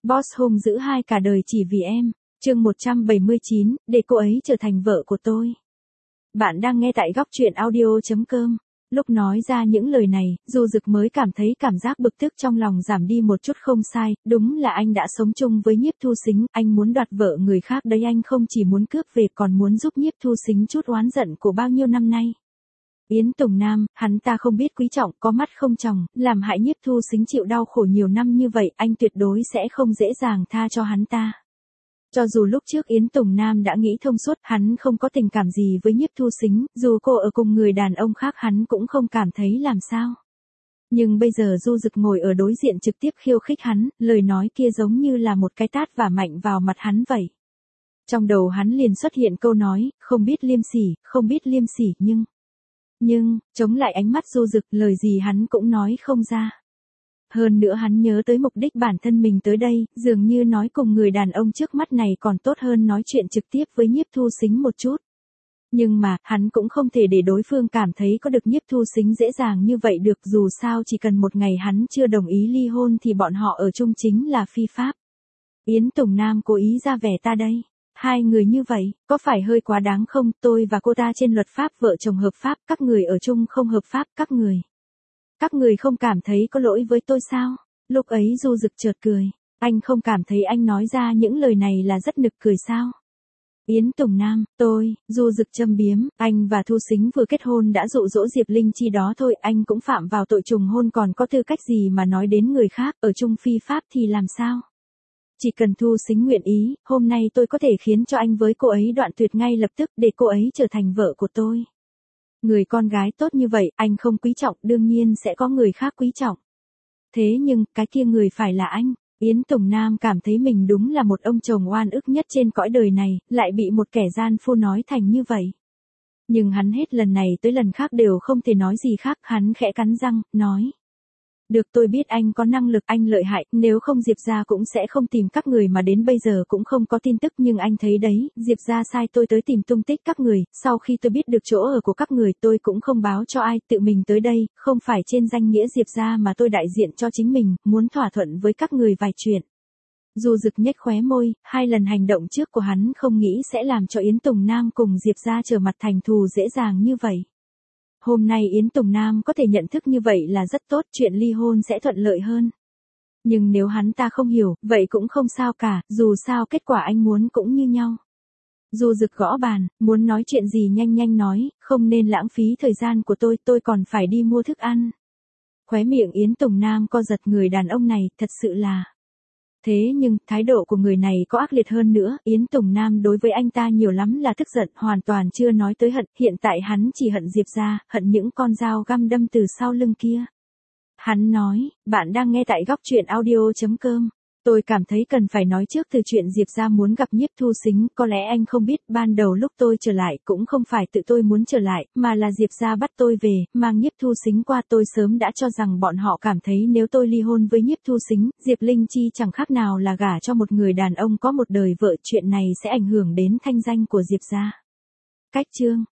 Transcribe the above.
Boss hung dữ hai cả đời chỉ vì em. Chương 179, để cô ấy trở thành vợ của tôi. Bạn đang nghe tại góc truyện audio.com. Lúc nói ra những lời này, Du Dực mới cảm thấy cảm giác bực tức trong lòng giảm đi một chút. Không sai, đúng là anh đã sống chung với Nhiếp Thu Sính, anh muốn đoạt vợ người khác đấy, anh không chỉ muốn cướp về còn muốn giúp Nhiếp Thu Sính chút oán giận của bao nhiêu năm nay. Yến Tùng Nam, hắn ta không biết quý trọng, có mắt không tròng, làm hại Nhiếp Thu Sính chịu đau khổ nhiều năm như vậy, anh tuyệt đối sẽ không dễ dàng tha cho hắn ta. Cho dù lúc trước Yến Tùng Nam đã nghĩ thông suốt, hắn không có tình cảm gì với Nhiếp Thu Sính, dù cô ở cùng người đàn ông khác hắn cũng không cảm thấy làm sao. Nhưng bây giờ Du Dực ngồi ở đối diện trực tiếp khiêu khích hắn, lời nói kia giống như là một cái tát vả mạnh vào mặt hắn vậy. Trong đầu hắn liền xuất hiện câu nói, không biết liêm sỉ, nhưng, chống lại ánh mắt Du Dực, lời gì hắn cũng nói không ra. Hơn nữa hắn nhớ tới mục đích bản thân mình tới đây, dường như nói cùng người đàn ông trước mắt này còn tốt hơn nói chuyện trực tiếp với Nhiếp Thu Sính một chút. Nhưng mà, hắn cũng không thể để đối phương cảm thấy có được Nhiếp Thu Sính dễ dàng như vậy được, dù sao chỉ cần một ngày hắn chưa đồng ý ly hôn thì bọn họ ở chung chính là phi pháp. Yến Tùng Nam cố ý ra vẻ ta đây. Hai người như vậy, có phải hơi quá đáng không? Tôi và cô ta trên luật pháp vợ chồng hợp pháp, các người ở chung không hợp pháp, các người không cảm thấy có lỗi với tôi sao? Lúc ấy Du Dực chợt cười, anh không cảm thấy anh nói ra những lời này là rất nực cười sao? Yến Tùng Nam, Du Dực châm biếm, anh và Thu Sính vừa kết hôn đã dụ dỗ Diệp Linh Chi đó thôi, anh cũng phạm vào tội trùng hôn, còn có tư cách gì mà nói đến người khác, ở chung phi pháp thì làm sao? Chỉ cần Thu Sính nguyện ý, hôm nay tôi có thể khiến cho anh với cô ấy đoạn tuyệt ngay lập tức, để cô ấy trở thành vợ của tôi. Người con gái tốt như vậy, anh không quý trọng, đương nhiên sẽ có người khác quý trọng. Thế nhưng, cái kia người phải là anh. Yến Tùng Nam cảm thấy mình đúng là một ông chồng oan ức nhất trên cõi đời này, lại bị một kẻ gian phu nói thành như vậy. Nhưng hắn hết lần này tới lần khác đều không thể nói gì khác, hắn khẽ cắn răng, nói. Được, tôi biết anh có năng lực, anh lợi hại, nếu không Diệp gia cũng sẽ không tìm các người, mà đến bây giờ cũng không có tin tức, nhưng anh thấy đấy, Diệp gia sai tôi tới tìm tung tích các người, sau khi tôi biết được chỗ ở của các người tôi cũng không báo cho ai, tự mình tới đây, không phải trên danh nghĩa Diệp gia mà tôi đại diện cho chính mình, muốn thỏa thuận với các người vài chuyện. Du Dực nhếch khóe môi, hai lần hành động trước của hắn không nghĩ sẽ làm cho Yến Tùng Nam cùng Diệp gia trở mặt thành thù dễ dàng như vậy. Hôm nay Yến Tùng Nam có thể nhận thức như vậy là rất tốt, chuyện ly hôn sẽ thuận lợi hơn. Nhưng nếu hắn ta không hiểu, vậy cũng không sao cả, dù sao kết quả anh muốn cũng như nhau. Du Dực gõ bàn, muốn nói chuyện gì nhanh nói, không nên lãng phí thời gian của tôi còn phải đi mua thức ăn. Khóe miệng Yến Tùng Nam co giật, người đàn ông này thật sự là. Thế nhưng, thái độ của người này có ác liệt hơn nữa, Yến Tùng Nam đối với anh ta nhiều lắm là tức giận, hoàn toàn chưa nói tới hận, hiện tại hắn chỉ hận Diệp gia, hận những con dao găm đâm từ sau lưng kia. Hắn nói, bạn đang nghe tại góc truyện audio.com. Tôi cảm thấy cần phải nói trước từ chuyện Diệp gia muốn gặp Nhiếp Thu Sính, có lẽ anh không biết, ban đầu lúc tôi trở lại cũng không phải tự tôi muốn trở lại, mà là Diệp gia bắt tôi về, mang Nhiếp Thu Sính qua. Tôi sớm đã cho rằng bọn họ cảm thấy nếu tôi ly hôn với Nhiếp Thu Sính, Diệp Linh Chi chẳng khác nào là gả cho một người đàn ông có một đời vợ, chuyện này sẽ ảnh hưởng đến thanh danh của Diệp gia. Cách chương